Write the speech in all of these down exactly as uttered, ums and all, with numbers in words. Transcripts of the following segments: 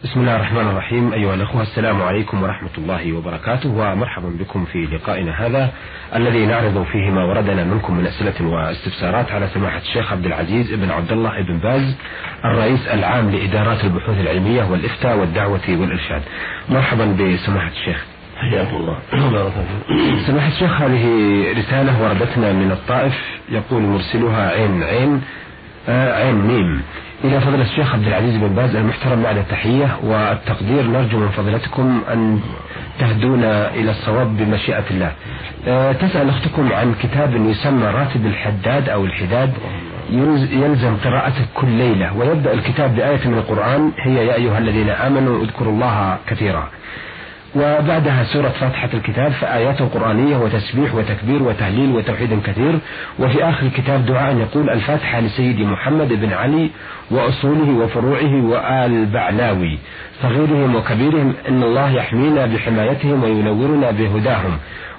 بسم الله الرحمن الرحيم. أيها الأخوة، السلام عليكم ورحمة الله وبركاته، ومرحبا بكم في لقائنا هذا الذي نعرض فيه ما وردنا منكم من أسئلة واستفسارات على سماحة الشيخ عبد العزيز بن عبد الله بن باز، الرئيس العام لإدارات البحوث العلمية والإفتاء والدعوة والإرشاد. مرحبا بسماحة الشيخ. حياكم الله. سماحة الشيخ، هذه رسالة وردتنا من الطائف، يقول مرسلها عين عين آه عين ميم إلى فضيلة الشيخ عبد العزيز بن باز المحترم، بعد التحية والتقدير نرجو من فضيلتكم أن تهدونا إلى الصواب بمشيئة الله. أه تسأل أختكم عن كتاب يسمى راتب الحداد أو الحداد، يلزم قراءته كل ليلة، ويبدأ الكتاب بآية من القرآن هي يا أيها الذين آمنوا اذكروا الله كثيرا، وبعدها سورة فاتحة الكتاب، فآيات قرآنية وتسبيح وتكبير وتهليل وتوحيد كثير، وفي آخر الكتاب دعاء يقول الفاتحة لسيدي محمد بن علي وأصوله وفروعه وآل بعلاوي صغيرهم وكبيرهم، إن الله يحمينا بحمايتهم وينورنا بهداهم،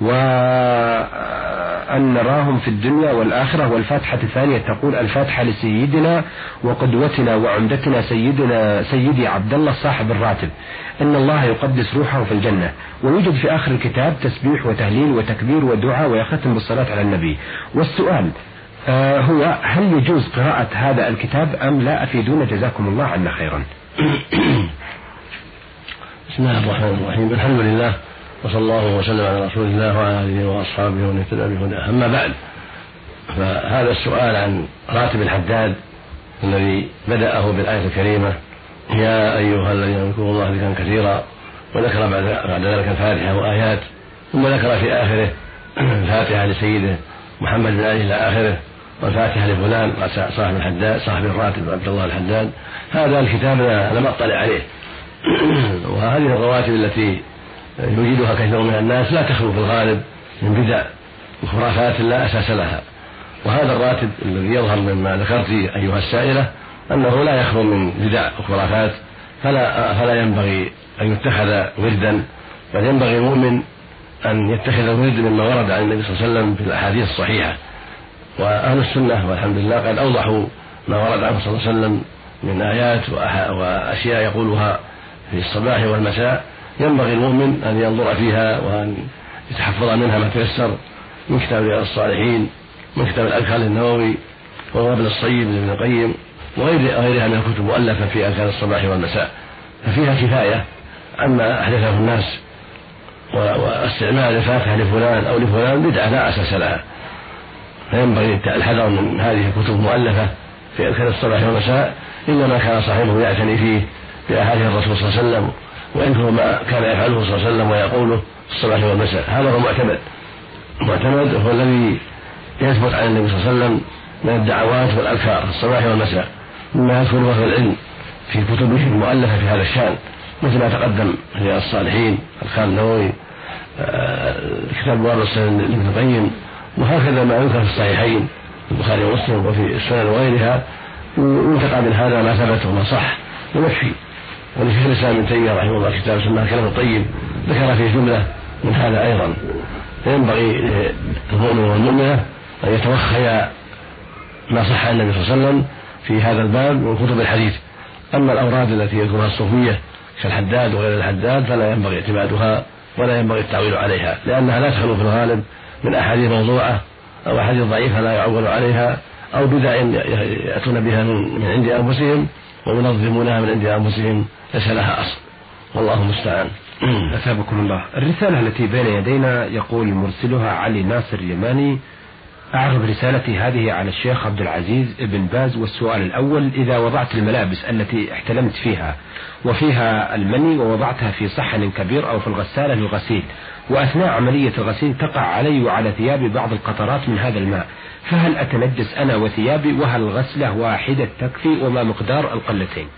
وأن نراهم في الدنيا والآخرة. والفاتحة الثانية تقول الفاتحة لسيدنا وقدوتنا وعمدتنا سيدنا سيدي عبد الله صاحب الراتب، إن الله يقدس روحه في الجنة. ويوجد في آخر الكتاب تسبيح وتهليل وتكبير ودعاء، ويختم بالصلاة على النبي. والسؤال آه هو هل يجوز قراءة هذا الكتاب أم لا؟ أفيدونا جزاكم الله عنا خيرا. بسم الله الرحمن الرحيم، الحمد لله وصلى الله وسلم على رسول الله وعلى آله وأصحابه ومن اهتدى بهداه. أما بعد، فهذا السؤال عن راتب الحداد الذي بدأه بالآية الكريمة يا أيها الذين اذكروا الله ذكرا كثيرا، وذكر بعد ذلك الفاتحة وآيات، ثم ذكر في آخره الفاتحة لسيده محمد بن علي إلى آخره، والفاتحة لفلان صاحب الحداد صاحب الراتب عبد الله الحداد. هذا الكتاب لم أطلع عليه، وهذه الرواتب التي يوجدها كثير من الناس لا تخلو في الغالب من بدع وخرافات لا أساس لها. وهذا الراتب الذي يظهر مما ذكرت أيها السائلة أنه لا يخلو من بدع وخرافات، فلا, فلا ينبغي أن يتخذ وردا، بل ينبغي المؤمن أن يتخذ الورد مما ورد عن النبي صلى الله عليه وسلم في الأحاديث الصحيحة. وأهل السنة والحمد لله قد أوضحوا ما ورد عنه صلى الله عليه وسلم من آيات وأشياء يقولها في الصباح والمساء، ينبغي المؤمن أن ينظر فيها وأن يتحفظ منها ما تيسر من كتاب رياض الصالحين، من كتاب الأذكار النووي، والوابل الصيب لابن القيم، وغير غيرها من الكتب مؤلفة في أذكار الصباح والمساء، ففيها كفاية عما أحدثه الناس. واستعمال الفاتحة لفلان أو لفلان بدعة لا أساس لها، فينبغي الحذر من هذه الكتب المؤلفة في أذكار الصباح والمساء، إلا ما كان صاحبه يعتني فيه بأحاديث الرسول صلى الله عليه وسلم، وينكر ما كان يفعله صلى الله عليه وسلم ويقوله في الصباح والمساء. هذا هو المعتمد. المعتمد هو الذي يثبت عن النبي صلى الله عليه وسلم من الدعوات والأذكار في الصباح والمساء، مما يذكره أهل العلم في كتبهم المؤلفة في هذا الشأن، مثل ما تقدم رياض الصالحين، الأذكار النووي، كتاب الوابل الصيب لابن القيم، وهكذا ما يذكر في الصحيحين البخاري ومسلم وفي السنن وغيرها، ينتقى من هذا ما ثبت وما صح ويكفي. ولشيخ الإسلام ابن تيمية رحمه الله كتاب اسمه الكلام الطيب ذكر فيه جملة من هذا أيضا. فينبغي المؤمن والمؤمنة أن يتوخيا ما صح عن النبي صلى الله عليه وسلم في هذا الباب من كتب الحديث. أما الأوراد التي يذكرها الصوفية كالحداد وغير الحداد فلا ينبغي اعتمادها ولا ينبغي التعويل عليها، لأنها لا تخلو في الغالب من أحاديث موضوعة أو أحاديث ضعيفة لا يعول عليها، أو بدع يأتون بها من عند أنفسهم وينظمونها من عند أنفسهم ليس لها أصل، والله المستعان. أثابكم الله. الرسالة التي بين يدينا يقول مرسلها علي ناصر اليماني: أعرض رسالتي هذه على الشيخ عبد العزيز بن باز، والسؤال الأول: إذا وضعت الملابس التي احتلمت فيها وفيها المني ووضعتها في صحن كبير أو في الغسالة للغسيل، وأثناء عملية الغسيل تقع علي وعلى ثيابي بعض القطرات من هذا الماء، فهل أتنجس أنا وثيابي؟ وهل غسلة واحدة تكفي؟ وما مقدار القلتين؟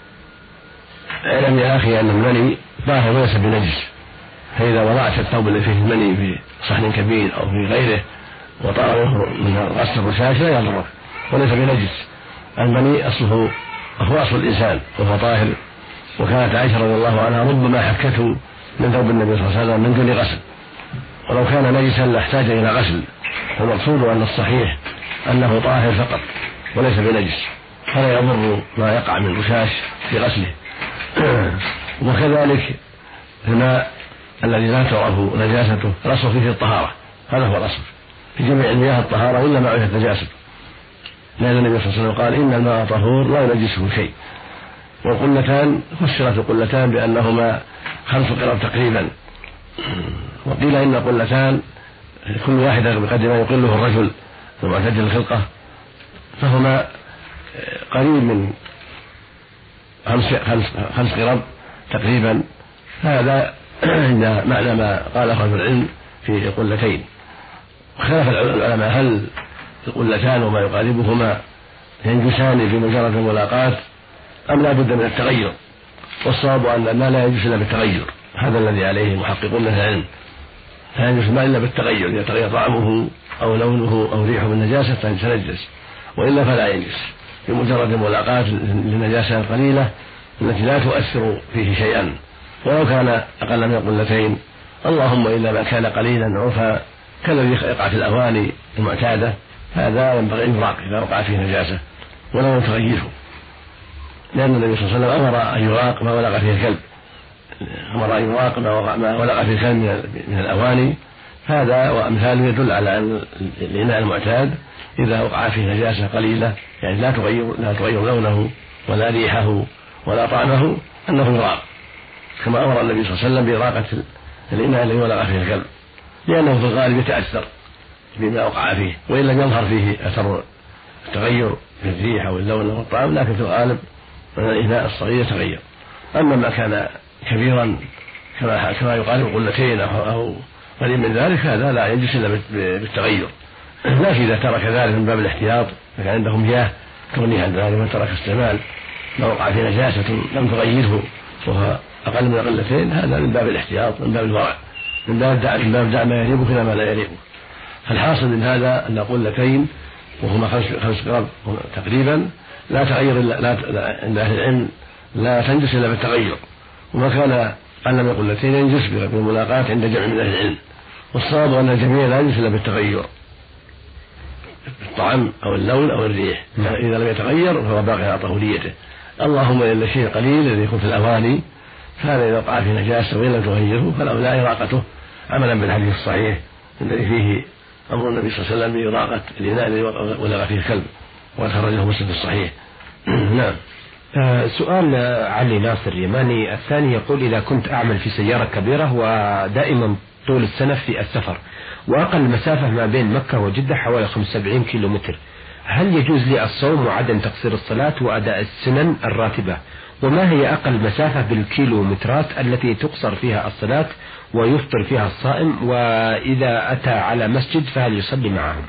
اعلم يا أخي أن المني ظاهر وليس بنجس، فإذا وضعت الثوب الذي فيه المني في صحن كبير أو في غيره وطار من غسل الرشاش لا يضرك وليس بنجس. المني أصله هو أصل الإنسان وهو طاهر، وكانت عائشة رضي الله عنها ربما حكته من ثوب النبي صلى الله عليه وسلم من دون غسل، ولو كان نجسا لاحتاج إلى غسل. والمقصود أن الصحيح أنه طاهر فقط وليس بنجس، فلا يضر ما يقع من رشاش في غسله. وكذلك الماء الذي لا تعرف نجاسته الأصل فيه الطهارة، هذا هو الأصل في جميع المياه الطهارة إلا ما عرفت نجاسته، لأن النبي صلى الله عليه وسلم قال إن الماء طهور لا ينجسه شيء. والقلتان فسرت القلتان بأنهما خمس قرب تقريبا، وقيل إن القلتان كل واحدة بقدر ما يقله الرجل المعتدل الخلقة، فهما قريب من خمس خمس خمس قرب تقريبا. هذا عند معنى ما قاله أهل العلم في القلتين. وخلاف العلماء هل القلتان وما يقاربهما ينجسان بمجرد الملاقاة أم لا بد من التغير؟ والصواب أن الماء لا ينجس إلا بالتغير، هذا الذي عليه المحققون من العلم، لا ينجس الماء إلا بالتغير، إذا تغير طعمه أو لونه أو ريحه بالنجاسة فيتنجس، وإلا فلا ينجس بمجرد الملاقاة للنجاسة القليلة التي لا تؤثر فيه شيئا ولو كان أقل من قلتين، اللهم إلا ما كان قليلا عرفا كالذي يقع في الأواني المعتادة، هذا ينبغي أن يراق إذا وقع فيه نجاسة ولا تغيره، لأن النبي صلى الله عليه وسلم أمر أن يراق ما ولغ فيه الكلب، أمر أن يراق ما ولغ فيه الكلب من الأواني. هذا وأمثاله يدل على أن الإناء المعتاد إذا وقع فيه نجاسة قليلة يعني لا تغير لا تغير لونه ولا ريحه ولا طعمه أنه يراق، كما أمر النبي صلى الله عليه وسلم بإراقة الإناء الذي ولغ فيه الكلب، لأنه في الغالب يتأثر بما وقع فيه وإن لم يظهر فيه أثر التغير في الريح أو اللون أو الطعم، لكن في الغالب الإناء الصغير يتغير. أما ما كان كبيرا كما كما يقارب قلتين أو قريب من ذلك هذا لا ينجس إلا بالتغير، لكن إذا ترك ذلك من باب الاحتياط فكان عنده مياه تغنيه عن ذلك وترك استعمال ما وقع فيه نجاسة لم تغيره وهو أقل من قلتين، هذا من باب الاحتياط من باب الورع، من باب دع من باب دع ما يليق إلى ما لا يليق. فالحاصل من هذا أن قلتين وهما خمس خمس قرب تقريبا لا تغير لا عند أهل العلم لا تنجس إلا بالتغير، وما كان أقل من قلتين ينجس بالملاقاة عند جمع من أهل العلم، والصواب أن الجميع لا ينجس إلا بالتغير الطعم أو اللون أو الريح، إذا لم يتغير فهو باقي على طهوريته، اللهم إلا الشيء القليل الذي يكون في الأواني فهذا إذا وقع في نجاسة وإن لم تغيره فلا إراقته عملا بالحديث الصحيح الذي فيه أمر النبي صلى الله عليه وسلم بإراقة الإناء الذي ولغ فيه الكلب وخرجه مسلم في الصحيح. نعم. آه سؤال علي ناصر اليماني الثاني يقول: إذا كنت أعمل في سيارة كبيرة ودائما طول السنة في السفر وأقل مسافة ما بين مكة وجدة حوالي خمسة وسبعين كيلو متر، هل يجوز لي الصوم وعدم تقصير الصلاة وأداء السنن الراتبة؟ وما هي أقل مسافة بالكيلومترات التي تقصر فيها الصلاة ويفطر فيها الصائم؟ وإذا أتى على مسجد فهل يصلي معهم؟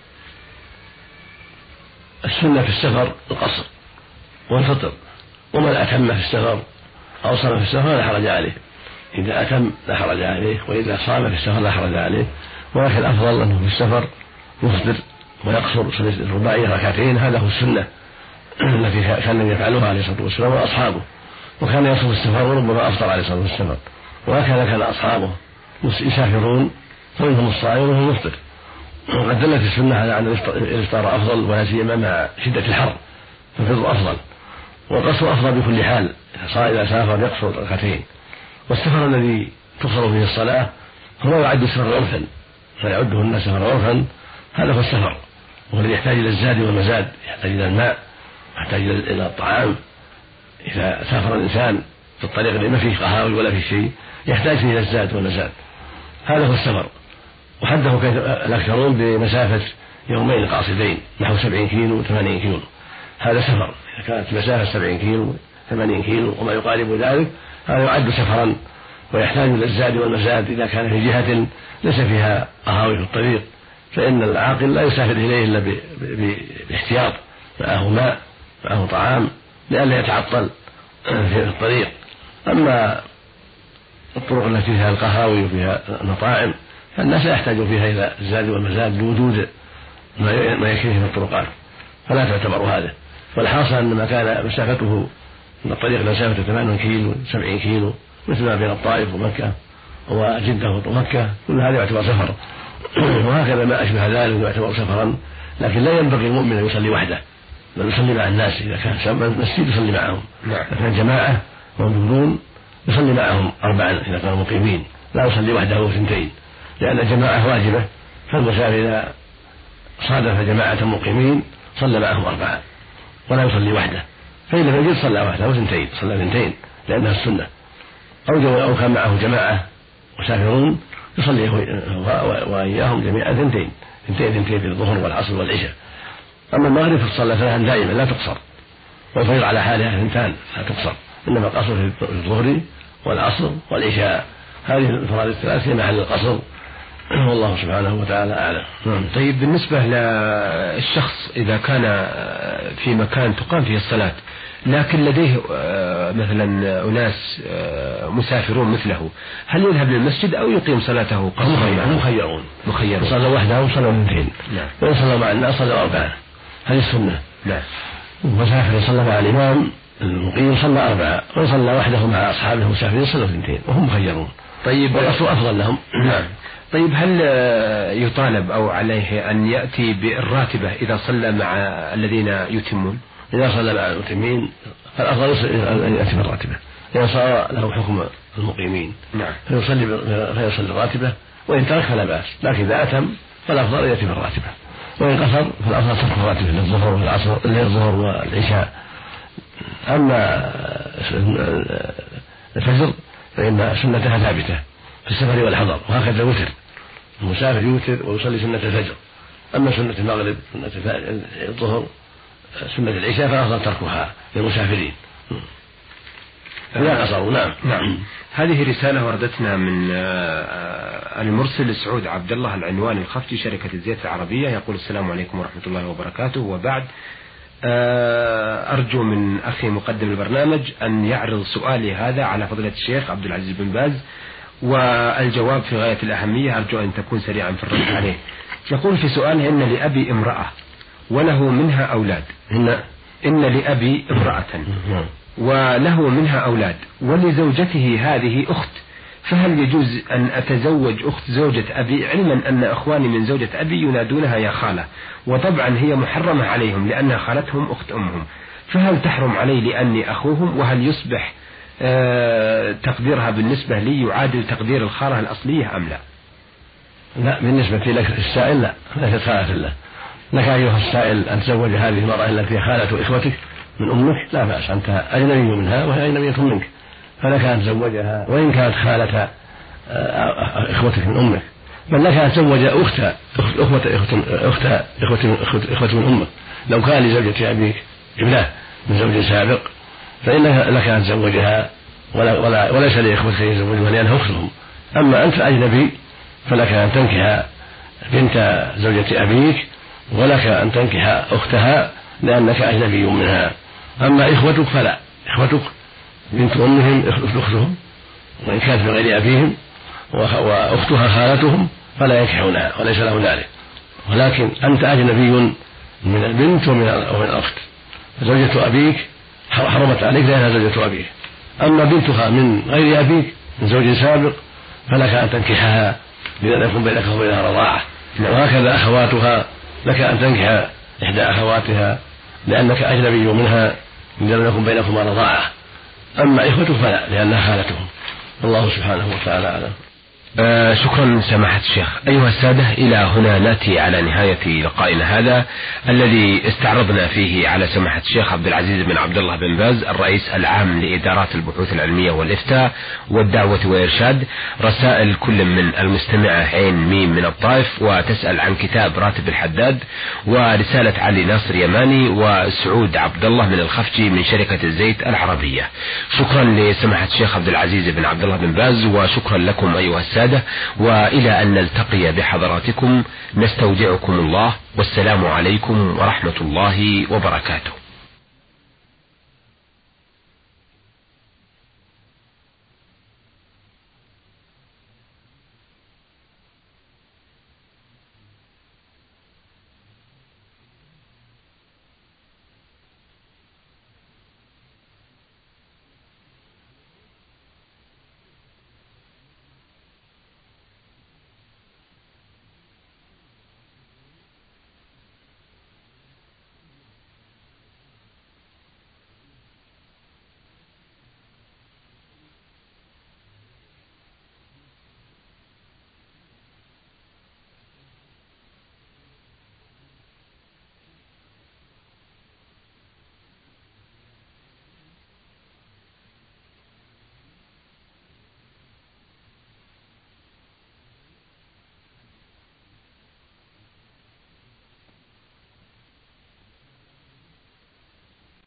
السنة في السفر القصر والفطر، ومن أتم في السفر أو صام في السفر لا حرج عليه، إذا أتم لا حرج عليه، وإذا صام في السفر لا حرج عليه، ولكن الأفضل أنه في السفر يفطر ويقصر الرباعية ركعتين، هذا هو السنة التي كان يفعلها عليه الصلاة والسلام وأصحابه، وكان يصوم السفر وربما أفطر عليه الصلاة والسلام، وهكذا كان أصحابه يسافرون فمنهم الصائم ومنهم المفطر. وقد دلت السنة على أن الإفطار أفضل ولا سيما مع شدة الحر، فالفطر أفضل والقصر أفضل بكل حال، إذا سافر يقصر ركعتين. والسفر الذي تقصر فيه الصلاة هو يعد سفر عرفا، فيعده الناس سفر عرفا، هذا هو السفر، وهو الذي يحتاج إلى الزاد والمزاد، يحتاج إلى الماء يحتاج إلى الطعام. إذا سافر الإنسان في الطريق اللي ما فيه قهاوي ولا فيه شيء يحتاج إلى الزاد والمزاد، هذا هو السفر. وحده الأكثرون بمسافة يومين قاصدين نحو سبعين كيلو ثمانين كيلو، هذا سفر. إذا كانت مسافة سبعين كيلو ثمانين كيلو وما يقارب ذلك هذا يعد سفرا، ويحتاج إلى الزاد والمزاد إذا كان في جهة ليس فيها قهاوي في الطريق، فإن العاقل لا يسافر إليه إلا باحتياط، معه ماء معه طعام لئلا يتعطل في الطريق. أما الطرق التي فيها القهاوي وفيها المطاعم فالناس لا يحتاجون فيها إلى الزاد والمزاد لوجود ما يكفيه في الطرقات، فلا تعتبر هذا. والحاصل أن ما كان مسافته من الطريق مسافة ثمانين كيلو سبعين كيلو مثل ما بين الطائف ومكة وجدة ومكة كل هذا يعتبر سفر، وهكذا ما أشبه ذلك يعتبر سفرا. لكن لا ينبغي المؤمن أن يصلي وحده، بل يصلي مع الناس، إذا كان مسجد يصلي معهم، إذا كان جماعة موجودون يصلي معهم أربعا إذا كانوا مقيمين، لا يصلي وحده وثنتين، لأن الجماعة واجبة، فالمسافر إذا صادف جماعة مقيمين صلى معهم أربعا ولا يصلي وحده، فإن لم يجد صلى وحده وثنتين، صلى ثنتين لأنها السنة. أو أو كان معه جماعة مسافرون يصلي وإياهم جميعا ثنتين ثنتين ثنتين في الظهر والعصر والعشاء. أما المغرب فتصلى ثلاثا دائما لا تقصر، والفجر على حالها ثنتان لا تقصر، إنما القصر في الظهر والعصر والعشاء، هذه الفرائض الثلاث هي محل القصر، والله سبحانه وتعالى أعلم. طيب بالنسبة للشخص إذا كان في مكان تقام فيه الصلاة لكن لديه مثلا أناس مسافرون مثله، هل يذهب للمسجد أو يقيم صلاته قصرا؟ هم مخيرون مخيرون صلوا وحده وصلوا اثنتين، وإن صلوا مع الناس صلوا أربعة، هذه السنة. نعم. المسافر صلى مع الإمام المقيم صلى أربعة، وإن صلى وحده مع أصحابه المسافرين صلوا اثنتين، وهم مخيرون. طيب والأصل أفضل لهم. نعم. طيب هل يطالب أو عليه أن يأتي بالراتبة إذا صلى مع الذين يتمون؟ إذا صلى مع المتمين فالأفضل أن يأتي بالراتبة، إذا صار له حكم المقيمين. نعم. فيصلي فيصلي الراتبة، وإن ترك فلا بأس، لكن إذا أتم فالأفضل أن يأتي بالراتبة، وإن قصر فالأفضل ترك الراتبة للظهر والعصر للظهر والعشاء. أما الفجر فإن سنتها ثابتة في السفر والحضر، وهكذا الوتر، المسافر يوتر ويصلي سنة الفجر. أما سنة المغرب سنة الظهر سنة العشاء فأفضل تركها للمسافرين إذا قصروا. نعم. نعم. هذه رسالة وردتنا من المرسل سعود عبد الله العنوان الخفتي شركة الزيت العربية، يقول السلام عليكم ورحمة الله وبركاته، وبعد أرجو من أخي مقدم البرنامج أن يعرض سؤالي هذا على فضيلة الشيخ عبد العزيز بن باز، والجواب في غاية الأهمية، أرجو أن تكون سريعا في الرد عليه. يقول في سؤاله: إن لأبي امرأة وله منها أولاد. إن إن لأبي امرأة وله منها أولاد، ولزوجته هذه أخت، فهل يجوز أن أتزوج أخت زوجة أبي، علما أن أخواني من زوجة أبي ينادونها يا خالة، وطبعا هي محرمة عليهم لأنها خالتهم أخت أمهم، فهل تحرم علي لأني أخوهم؟ وهل يصبح آه تقديرها بالنسبة لي يعادل تقدير الخالة الأصلية أم لا؟ لا، بالنسبة لك السائل لا، ليست خالة له. لك أيها السائل أن تزوج هذه المرأة التي خالة إخوتك من أمك لا بأس، أنت أجنبي منها وهي أجنبية منك، فلك أن تزوجها وإن كانت خالة إخوتك من أمك، بل لك أن تزوج أخت أخوة أخت إخوة إخوة من أمك. لو كان لزوجة أبيك ابنة من زوج سابق فإن لك أن تزوجها، ولا ولا وليس لإخوتك يزوجها لأنها أختهم. أما أنت أجنبي فلك أن تنكح بنت زوجة أبيك، ولك أن تنكح أختها لأنك أجنبي منها. أما إخوتك فلا، إخوتك بنت أمهم أختهم، وإن كانت من غير أبيهم، وأختها خالتهم فلا ينكحونها وليس لهم ذلك. ولكن أنت أجنبي من البنت ومن الأخت، زوجة أبيك حرمت عليك لأنها زوجة أبيك. أما بنتها من غير أبيك من زوج سابق فلك أن تنكحها لأن يكون بينك وبينها رضاعة. وهكذا أخواتها لك أن تنكح إحدى أخواتها لأنك أجنبي منها لأن يكون بينكما رضاعة. أما إخوتك فلا لأنها خالتهم. الله سبحانه وتعالى أعلم. آه شكرا سماحة الشيخ. أيها السادة، إلى هنا نأتي على نهاية لقائنا هذا الذي استعرضنا فيه على سماحة الشيخ عبد العزيز بن عبد الله بن باز الرئيس العام لإدارات البحوث العلمية والإفتاء والدعوة والإرشاد، رسائل كل من المستمعة عين ميم من الطائف وتسأل عن كتاب راتب الحداد، ورسالة علي ناصر يماني وسعود عبد الله من الخفجي من شركة الزيت العربية. شكرا لسماحة الشيخ عبد العزيز بن عبد الله بن باز، وشكرا لكم أيها السادة، وإلى أن نلتقي بحضراتكم نستودعكم الله، والسلام عليكم ورحمة الله وبركاته.